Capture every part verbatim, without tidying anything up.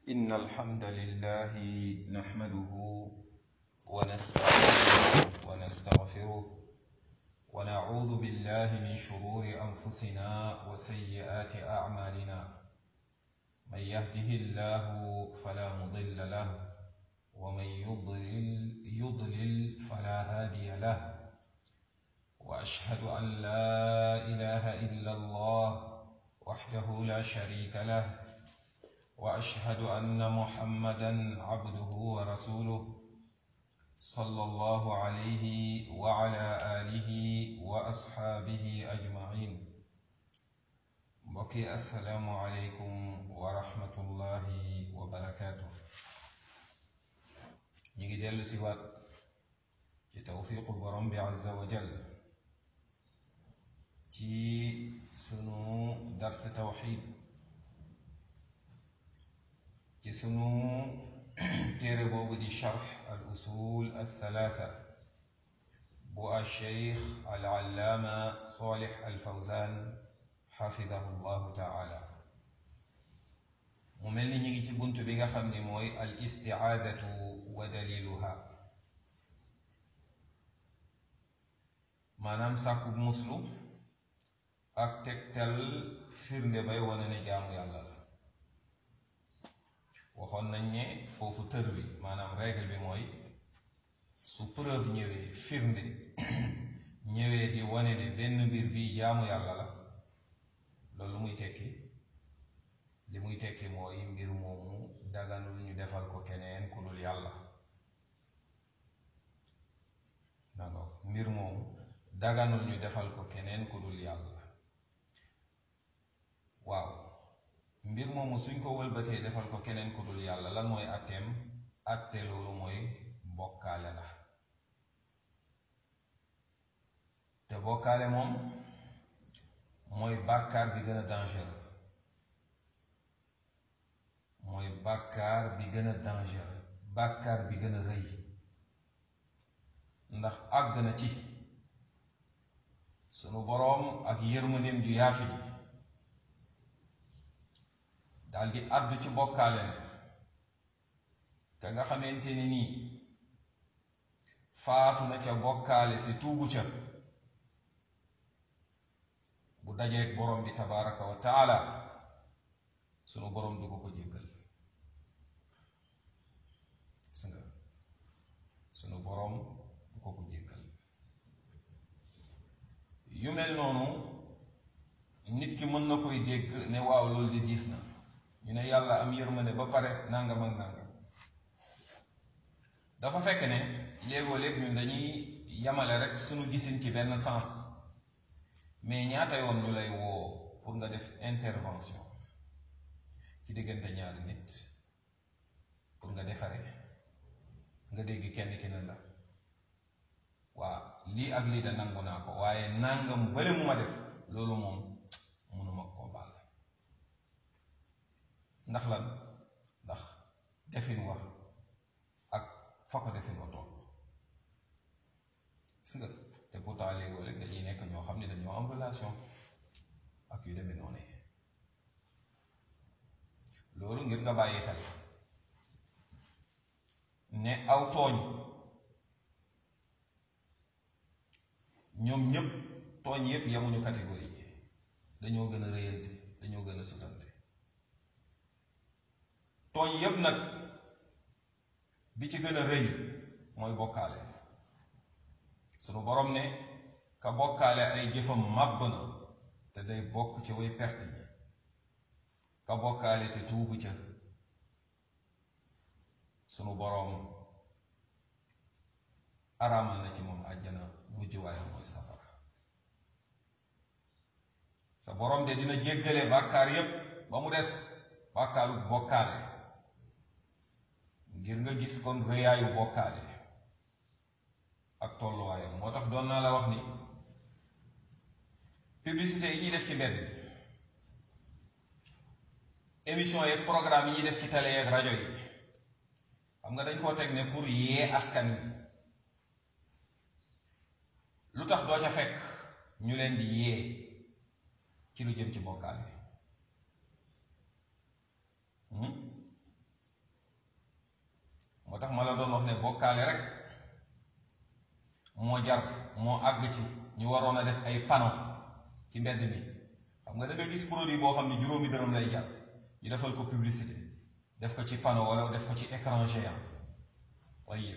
إن الحمد لله نحمده ونستعينه ونستغفره ونعوذ بالله من شرور أنفسنا وسيئات أعمالنا من يهده الله فلا مضل له ومن يضلل يضلل فلا هادي له وأشهد أن لا إله إلا الله وحده لا شريك له وأشهد أن محمدا عبده ورسوله صلى الله عليه وعلى آله وأصحابه أجمعين. بقي السلام عليكم ورحمة الله وبركاته. نيجي ديال سيوات توفيق برم عز وجل ci sunu dars tawxid ci sunu téere boobu di charx al usul al thalatha bu al cheikh al allaama salih al fawzan xafidahu llahu taala. mu mel ni ñu ngi ci bunt bi nga xam ni mooy al istiaadatu wa daliluha, maanaam sàkkub muslu ak tegtal firnde bay wane ne jaamu yàlla la. waxoon nañ ne foofu tër bi maanaam règle bi mooy su preuve ñëwee firnde ñëwee di wane ne benn mbir bi jaamu yàlla la, loolu muy tekki li muy tekki mooy mbir moomu daganul ñu defal ko keneen ku dul yàlla. d'accord, mbir moomu daganul ñu defal ko keneen ku dul yàlla. waaw, mbir moomu suñ ko wëlbatee defal ko keneen ku dul yàlla lan mooy atteem? atte loolu mooy bokkaale la. te bokkaale moom mooy bàkkaar bi gën a dangereux mooy bàkkaar bi gën a dangereux bàkkaar bi gën a rëy, ndax àgg na ci sunu boroom ak yërmandeem ju yaatu ji daldi àddu ci bokkaale ne ka nga xamante ni nii faatu na ca bokkaale te tuubu ca, bu dajeek borom bi tabaraka wa taala sunu borom du ko ko jéggal. gis nga, sunu borom du ko ko jéggal. yu mel noonu nit ki mën na koy dégg ne waaw loolu di diis na, ñu ne yàlla am yërmande ba pare nangam ak nangam. dafa fekk ne léegoo léeg ñun dañuy yamale rek sunu gisin ci benn sens, mais ñaata yoon ñu lay woo pour nga def intervention ci diggante ñaari nit pour nga defare, nga dégg kenn ki ne la waa lii ak lii da nangu naa ko, waaye nangam bële mu ma def loolu moom mënuma koo baal. ndax lan? ndax defin wax ak fa ko defin wa toll. gis nga, te pourtant léegoo léeg dañuy nekk ñoo xam ne dañoo am relation ak yu demee noonu. loolu ngir nga bàyyi xel ne aw tooñ ñoom ñëpp tooñ yëpp yamuñu catégorie, dañoo gën a rëyante, dañoo gën a sutante. tooñ yëpp nag bi ci gën a rëy mooy bokkaale. sunu borom ne ka bokkaale ay jëfam màbb na te day bokk ci way perte ñi. ka bokkaale te tuubu ca sunu borom araamal na ci moom àjjana, mujj waaye mooy safara. sa borom de dina jéggale bàkkaar yépp ba mu des bàkkaaru bokkaale, ngir nga gis kon rëyaayu bokkaale ak tolluwaayam. moo tax doon naa la wax ni publicité yi ñuy def ci mbedd bi, émission yeeg programme yi ñuy def ci télé yeeg rajo yi, xam nga dañ koo teg ne pour yee askan wi. lu tax doo ca fekk ñu leen di yee ci lu jëm ci bokkaale? bokkaale rek moo jar moo àgg ci ñu waroon a def ay panneau ci mbedd mi. xam nga da nga gis produit boo xam ne juróomi dërëm lay jar ñu defal ko publicité def ko ci panneau wala def ko ci écran géant waaye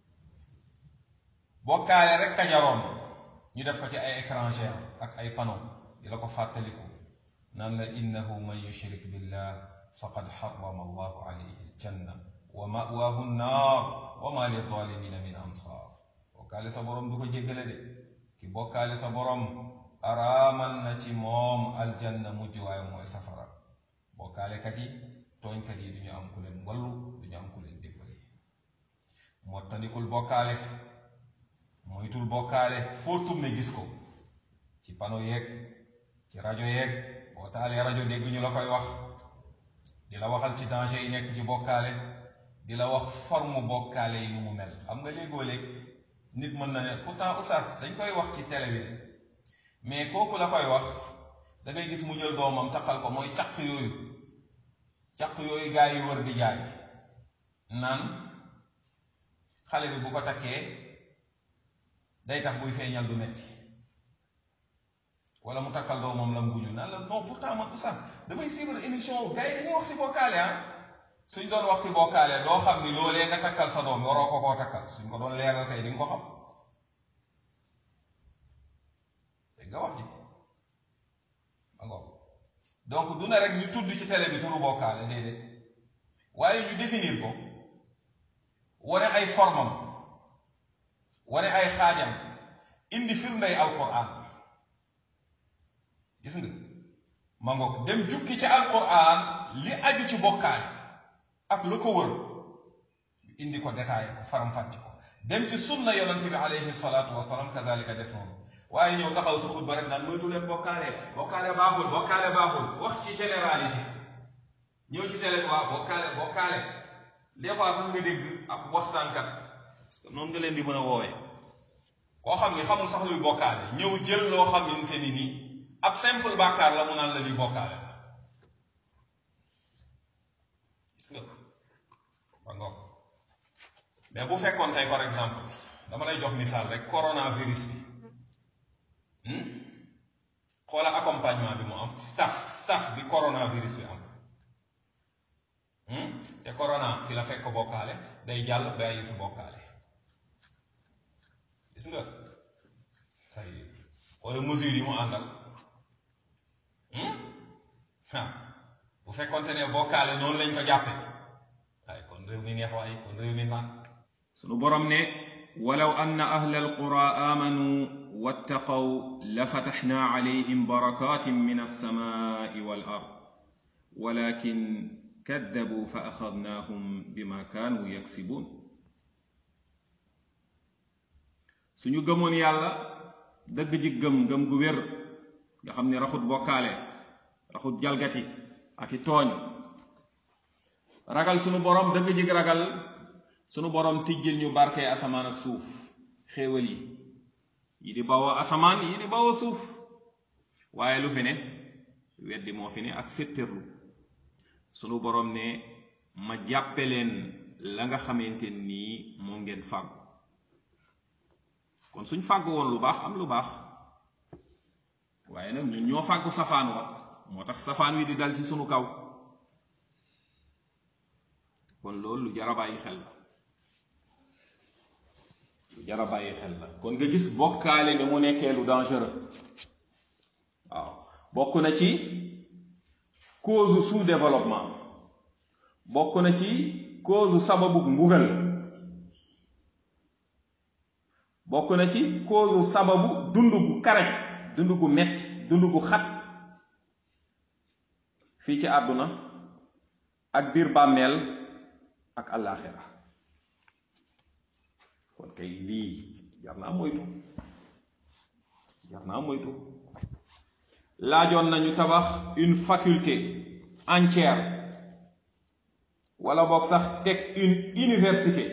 bokkaale rek ka jaroon ñu def ko ci ay écran géant ak ay panneau di la ko fàttaliku naan la innahu man yushrik billah faqad harrama allahu alayhi aljanna wa ma'waahu nnaar wa ma lidaalimina min ansaar. bokkaale sa borom du ko jéggale de ki bokkaale sa borom araamal na ci moom aljanna mujj waaye mooy safara. bokkaalekat yi tooñkat yi du ñu am ku leen wallu du ñu am ku leen dimbali. moo tandikul bokkaale moytul bokkaale foo tourné gis ko ci panneau yeeg ci rajo yeeg boo taalee rajo dégg ñu la koy wax di la waxal ci danger yi nekk ci bokkaale di la wax forme bokkaale yi nu mu mel. xam nga léegoo léeg nit mën na ne pourtant oustaz dañ koy wax ci télé bi mais kooku la koy wax da ngay gis mu jël doomam takkal ko mooy caq yooyu caq yooyu gaa yi wër di jaay naan xale bi bu ko takkee day tax buy feeñal du metti wala mu takkal doomam lam guñu naan la non pourtant man oustaz damay suivre émission gaa yi dañuy wax si bokkaale ah suñ doon wax si bokkaale doo xam ni loolee nga takkal sa doom waroo ko koo takkal suñ ko doon leeral kay di nga ko xam. nga wax ji donc du ne rek ñu tudd ci télé bi turu bokkaale déedéet waaye ñu définir ko wane ay formam wane ay xaajam indi firndey alquran. gis nga ma ngoog dem jukki ci alquran li aju ci bokkaale ak lu ko wër indi ko détaillé ko faram-fàcce ko dem ci sunna yonente bi alayhi salaatu wasalaam kazalika def noonu. waaye ñëw taxaw sa xutba rek naan moytu leen bokkaale bokkaale baaxul bokkaale baaxul wax ci généralité ñëw ci télé waa bokkaale bokkaale des fois sax nga dégg ab waxtaankat parce que noonu nga leen di mën a woowee koo xam ni xamul sax luy bokkaale ñëw jël loo xamante ni nii ab simple bàkkaar la mu naan la luy bokkaale la. gis nga ba ngoog mais bu fekkoon tey par exemple dama lay jox misaal rek coronavirus bi. xoola accompagnement bi mu am staff staff bi coronavirus bi am te corona fi la fekk bokkaale day jàll bàyyi fi bokkaale. gis nga say wala mesure yi mu àndal ah bu fekkonte ne bokkaale noonu lañ ko jàppe waaye kon réew mi neex waaye kon réew mi naan. sunu borom ne walaw anna ahla alqura amanu wattaqaw lafataxna alayhim barakatin min alsamai wal ard walakin kaddabu fa axadnaahum bima kaanu yaksibun. suñu gëmoon yàlla dëgg ji gëm gëm gu wér nga xam ne raxut bokkaale raxut jalgati ak i tooñ ragal sunu borom dëgg ji ragal sunu borom tijjil ñu barke asamaan ak suuf xéewal yi yi di bawoo asamaan yi di bawoo suuf waaye lu fi ne weddi moo fi ne ak féttirlu. sunu borom ne ma jàppe leen la nga xamante nii moo ngeen fàggu. kon suñ fàggu woon lu baax am lu baax waaye nag ñun ñoo fàggu safaan wa moo tax safaan wi di dal ci sunu kaw. kon loolu lu jar a bàyyi xel la lu jar a bàyyi xel la kon nga gis bokkaale ni mu nekkee lu dangereux. waaw bokk na ci cause sous-développement bokk na ci cause sababu mbugal bokk na ci cause sababu dund gu karaj dund gu metti dund gu xat fii ci àdduna ak biir bàmmeel ak àllaaxira. kon kay lii jar naa moytu jar naa moytu. laajoon nañu tabax une faculté entière wala boog sax teg une université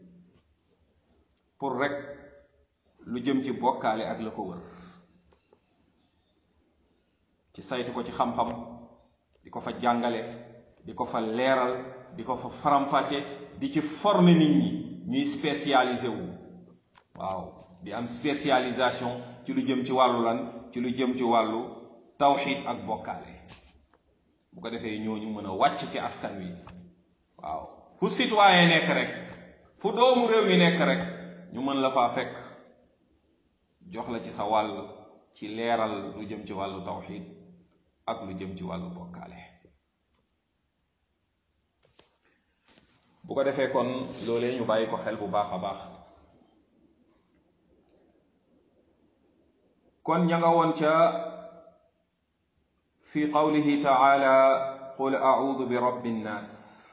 pour rek lu jëm ci bokkaale ak la ko wër ci saytu ko ci xam-xam di ko fa jàngale di ko fa leeral di ko fa faram-fàcce di ci former nit ñi ñuy spécialisé wu waaw di am spécialisation ci lu jëm ci wàllu lan ci lu jëm ci wàllu tawxid ak bokkaale bu ko defee ñooñu mën a wàcc ci askan wi waaw fu citoyen nekk rek fu doomu réew mi nekk rek ñu mën la faa fekk jox la ci sa wàll ci leeral lu jëm ci wàllu tawxid ak lu jëm ci wàllu bokkaale bu ko defee kon loolee ñu bàyyi ko xel bu baax a baax kon ña nga woon ca fi qawlihi taala qul a'udhu bi rabbi nnaas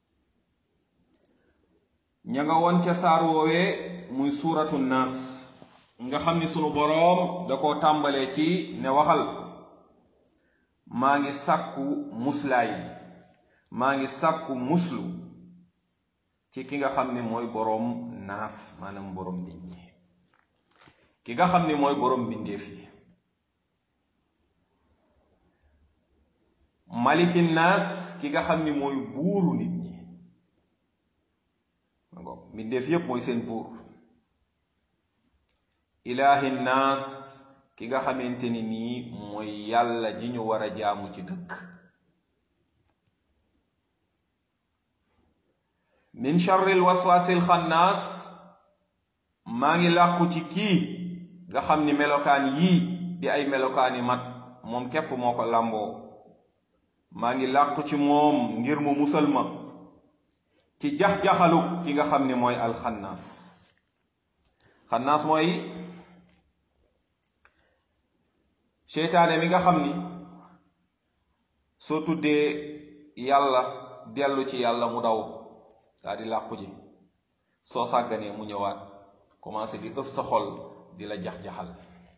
ña nga woon ca saar woowee muy suuratu nnaas nga xam ni sunu boroom da koo tàmbalee ci ne waxal maa ngi sàkku muslaay maa ngi sàkku muslu ci ki nga xam ni mooy boroom naas maanaam boroom nit ñi ki nga xam ni mooy boroom mbindeef yi maliki naas ki nga xam ni mooy buuru nit ñi mbindeef yépp mooy seen buur ilaahi naas ki nga xamante ni nii mooy yàlla ji ñu war a jaamu ci dëkk min charril waswasil xannaas maa ngi làqu ci kii nga xam ni melokaan yii di ay melokaani mat moom képp moo ko làmboo maa ngi làqu ci moom ngir mu musal ma ci jax-jaxalu ki nga xam ni mooy alxannaas xannaas mooy seytaane mi nga xam ni soo tuddee yàlla dellu ci yàlla mu daw daal di làqu ji soo sàgganee mu ñëwaat commencé di ëf sa xol di la jax-jaxal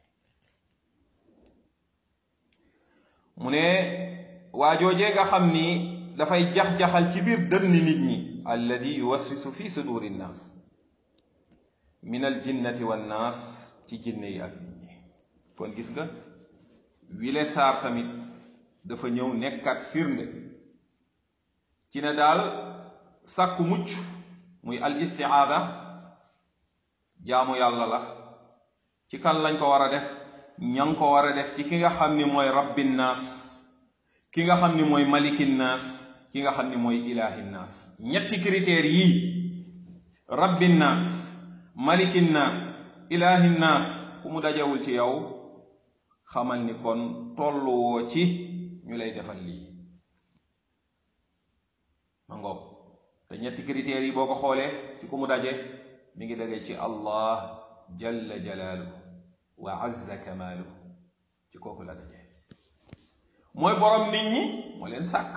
mu ne waajoojee nga xam ni dafay jax-jaxal ci biir dënni nit ñi alladi yuwaswisu fi suduri nnaas min al jinnati wan naas ci jinne yi ak nit ñi kon gis nga wile saar tamit dafa ñëw nekkat firnde ci ne daal sàkku mucc muy al istiaada jaamu yàlla la ci kan lañ ko war a def ña ngi ko war a def ci ki nga xam ni mooy rabbin naas ki nga xam ni mooy malikin naas ki nga xam ni mooy ilaahin naas ñetti critères yii rabbin naas malikin naas ilaahin naas ku mu dajewul ci yow xamal ni kon tolluwoo ci ñu lay defal lii ma ngoog te ñetti critères yi boo ko xoolee ci ku mu daje mi ngi dagee ci allah jalla jalaaluhu wa azza kamaaluhu ci kooku la daje mooy borom nit ñi moo leen sàkk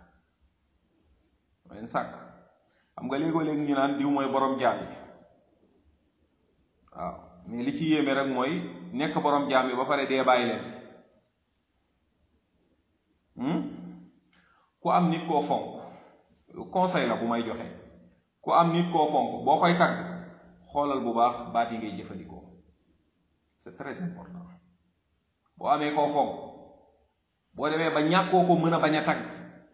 moo leen sàkk xam nga léegoo léegi ñu naan diw mooy borom jaam yi waaw mais li ci yéeme rek mooy nekk borom jaam yi ba pare dee bàyyi leen ku am nit koo fonk conseil la bu may joxe ku am nit koo fonk boo koy tagg xoolal bu baax baat yi ngay jëfandikoo c'est très important boo amee koo fonk boo demee ba ñàkkoo ko mën a bañ a tagg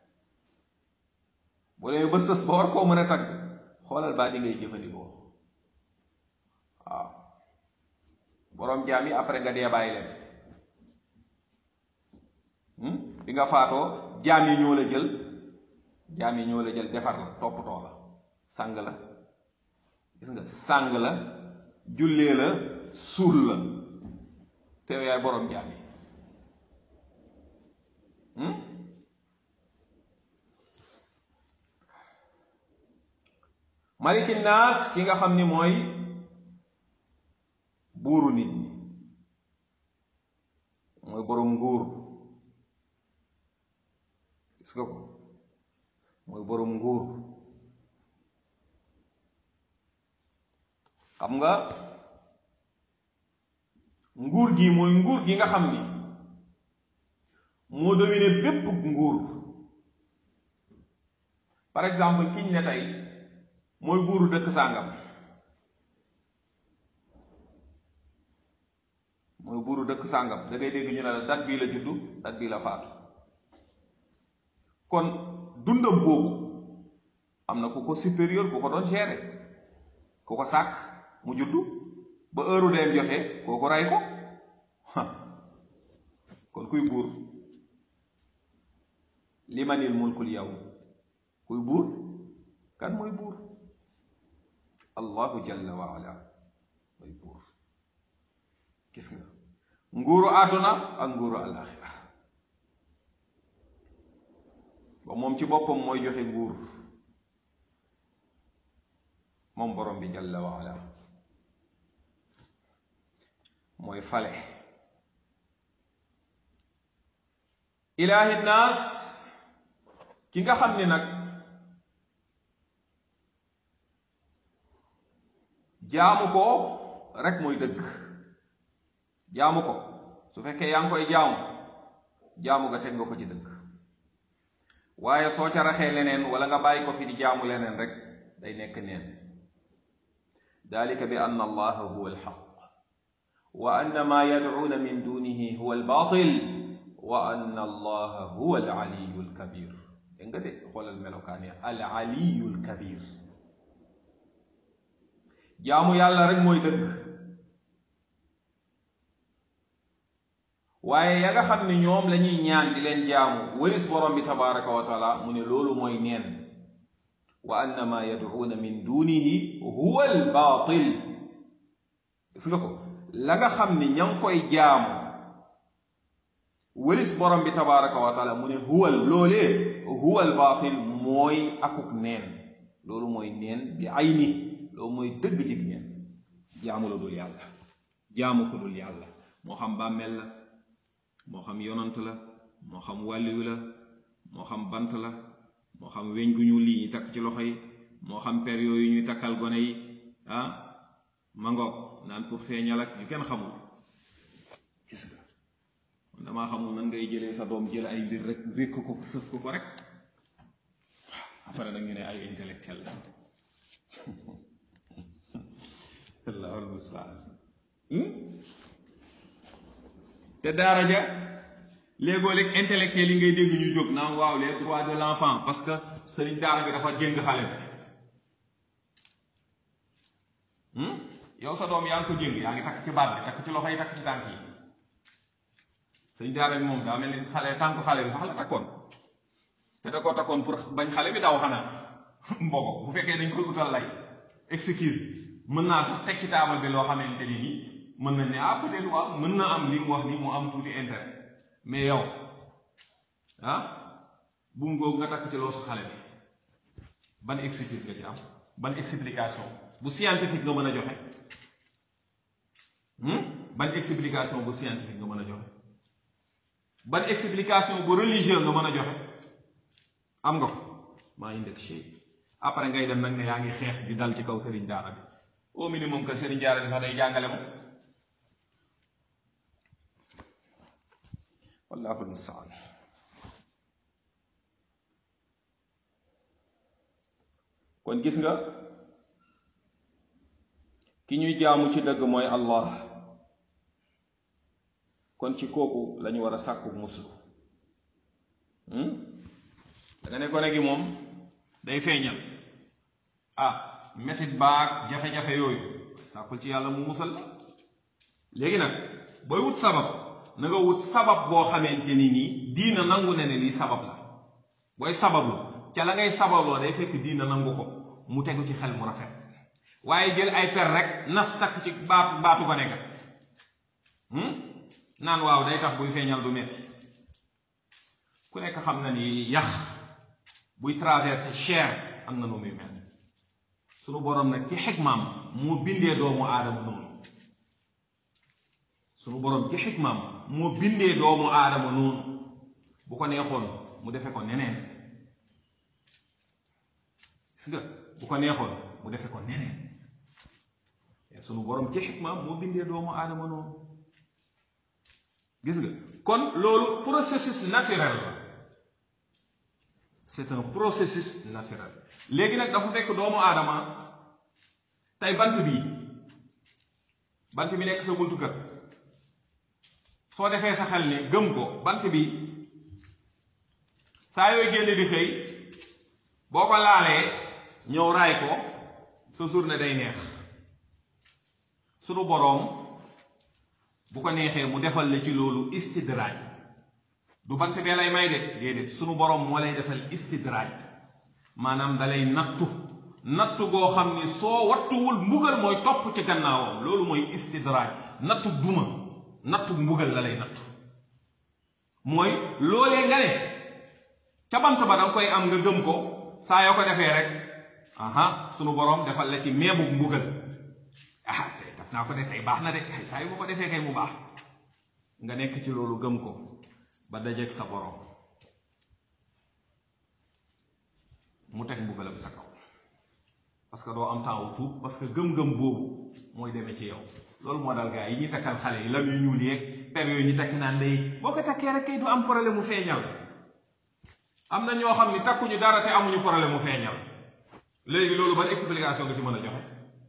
boo demee ba sës ba war koo mën a tagg xoolal baat yi ngay jëfandikoo waaw boroom jaam yi après nga dee bàyyi leen bi nga faatoo jaam yi ñoo la jël jaam yi ñoo la jël defar la toppatoo la sàng la gis nga sàng la jullee la suul la te yaay boroom jaam yi maliki naas ki nga xam ni mooy buuru nit ñi mooy boroom nguur gis nga ko mooy boroom nguur xam nga nguur gi mooy nguur gi nga xam ni moo dominé bépp nguur par exemple kiñ ne tey mooy buuru dëkk sàngam mooy buuru dëkk sàngam da ngay dégg ñu ne la dat bii la juddu dat bii la faatu kon dundam boobu am na ku ko supérieur ku ko doon gérer ku ko sàkk mu juddu ba heure deem joxe kooku rey ko kon kuy buur limanil mulkul yow kuy buur kan mooy buur allahu jalla wa ala mooy buur gis nga nguuru àdduna ak nguuru alaxira ba moom ci boppam mooy joxe nguur moom borom bi jalla wa ala mooy fale ilaahi naas ki nga xam ni nag jaamu ko rek mooy dëgg jaamu ko su fekkee yaa ngi koy jaamu jaamu nga teg nga ko ci dëgg waaye soo ca raxee leneen wala nga bàyyi ko fi di jaamu leneen rek day nekk neen dalika bi anna allaha huwa alxaq wa anna ma yadcuuna min dunihi huwa albaatil wa anna allaha huwa alaliyu alkabir dégg nga de xoolal melokaan ya alaliyu alkabir jaamu yàlla rek mooy dëgg waaye ya nga xam ne ñoom la ñuy ñaan di leen jaamu walis borom bi tabaraka wa taala mu ne loolu mooy neen wa anna ma yadcuuna min dunihi huwa albaatil gis nga ko la nga xam ni ña ngi koy jaamu walis borom bi tabaraka wa taala mu ne huwal loolee huwal baatil mooy akuk neen loolu mooy neen bi ay ni loolu mooy dëgg dig neen jaamu la dul yàlla jaamu ko dul yàlla moo xam bàmmeel la moo xam yonant la moo xam wàlliyu la moo xam bant la moo xam weñ gu ñu lii ñu takk ci loxo yi moo xam per yooyu ñuy takkal gone yi ah mangoog naan pour feeñal ak yu kenn xamul gis nga man damaa xamul nan ngay jëlee sa doom jël ay mbir rek wékk ko ko sëf ko ko rek après nag ñu ne ay intellectuel la allahul mustaan te daara ja léegoo léeg intellectuel yi ngay dégg ñu jóg naan waaw les droits de l'enfant parce que sëriñ daara bi dafa jéng xale bi yow sa doom yaa ngi ko jéng yaa ngi takk ci baat bi takk ci loxo yi takk ci tànk yi sëñ daara bi moom daa mel ni xale tànk xale bi sax la takkoon te da ko takkoon pour bañ xale bi daw xanaa mbogo bu fekkee dañ koy utal lay excuse mën naa sax teg ci taabal bi loo xamante ni nii mën na ne ah peut-être waaw mën na am li mu wax ni mu am tuuti intérêt mais yow ah buum googu nga takk ci loo sa xale bi ban excuse nga ci am ban explication bu scientifique nga mën a joxe ban explication bu scientifique nga mën a joxe ban explication bu religieux nga mën a joxe am nga ko maa ngi ndëkk chey après ngay dem nag ne yaa ngi xeex di dal ci kaw sëriñ daara bi au minimum que sëriñ daara bi sax day jàngale moom wallahu almustaan kon gis nga ki ñuy jaamu ci dëgg mooy allah kon ci kooku lañu war a sàkku muslu da nga ne gone gi moom day feeñal ah metit baag jafe-jafe yooyu sàkkul ci yàlla mu musal la léegi nag booy wut sabab na nga wut sabab boo xamante ni nii diina nangu ne ne lii sabab la booy sabablu ca la ngay sababloo day fekk diina nangu ko mu tegu ci xel mu rafet waaye jël ay per rek nas takk ci baatu baatu ko nekk naan waaw day tax buy feeñal du metti ku nekk xam na ni yax buy traversé chair am na nu muy mel sunu borom nag ci xikmaam moo bindee doomu aadama noonu sunu borom ci xikmaam moo bindee doomu aadama noonu bu ko neexoon mu defe ko neneen gis nga bu ko neexoon mu defe ko neneen sunu borom ci xikmaam moo bindee doomu aadama noonu gis nga kon loolu processus naturel la c'est un processus naturel léegi nag dafa fekk doomu aadama tey bant bii bant bi nekk sa buntu kër soo defee sa xel ne gëm ko bant bi saa yooy génne di xëy boo ko laalee ñëw raay ko sa journée day neex sunu boroom bu ko neexee mu defal la ci loolu istidraaj du bant bee lay may de déedéet sunu boroom moo lay defal istidraaj maanaam dalay nattu nattu goo xam ni soo wattuwul mbugal mooy topp ci gannaawam loolu mooy istidraaj nattu duma nattu mbugal la lay nattu mooy loolee nga ne ca bant ba danga koy am nga gëm ko saa yoo ko defee rek aha sunu boroom defal la ci meebu mbugal ah tey daf naa ko def tey baax na de ay saa yu ma ko defee kay mu baax nga nekk ci loolu gëm ko ba dajeeg sa boroom mu teg mbugalam sa kaw parce que doo am temps wu tuub parce que gëm-gëm boobu mooy demee ci yow loolu moo dal gaa yi ñuy takkal xale yi lam yu ñuul yeeg per yooyu ñu takk naan day boo ko takkee rek kay du am problème mu feeñal am na ñoo xam ni takkuñu dara te amuñu problème mu feeñal léegi loolu ban explication nga ci mën a joxe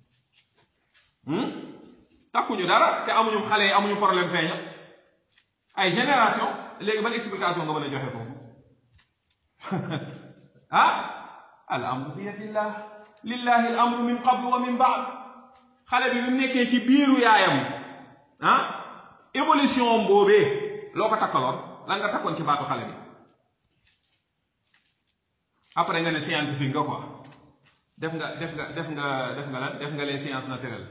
takkuñu dara te amuñu xale yi amuñu problème feeñal ay génération léegi ban explication nga mën a joxe foofu ah al amru bi yadillah lillahi al amru min qablu wa min ba'd xale bi bi mu nekkee ci biiru yaayam ah évolution boobee loo ko takkaloon lan nga takkoon ci baatu xale bi après nga ne scientifique nga quoi def nga def nga def nga def nga lan def nga les sciences naturelles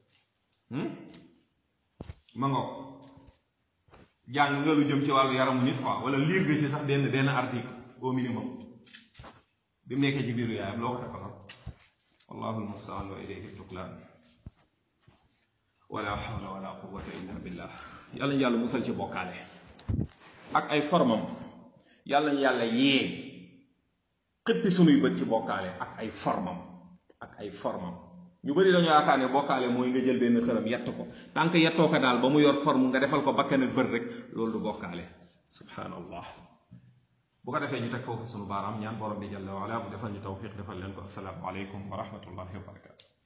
ma ngoog jàng nga lu jëm ci wàllu yaramu nit quoi wala lire nga ci sax benn benn article au minimum bi mu nekkee ci biiru yaayam loo ko takkaloon wallahu almustaan wa ilayhi tuklaan wala hawla wala quwwata illa billah yàlla ñu yàlla musal ci bokkaale ak ay formam yàlla ñu yàlla yee xëppi sunuy bët ci bokkaale ak ay formam ak ay formam ñu bari dañu yaakaar ne bokkaale mooy nga jël benn xërëm yett ko tant que yettoo ko daal ba mu yor forme nga defal ko bakkan ak bët rek loolu du bokkaale subhanallah bu ko defee ñu teg foofu sunu baaraam ñaan borom bi jalla wa ala bu defal ñu tawfiq defal leen ko assalaamu aleykum wa rahmatullahi wa barakatu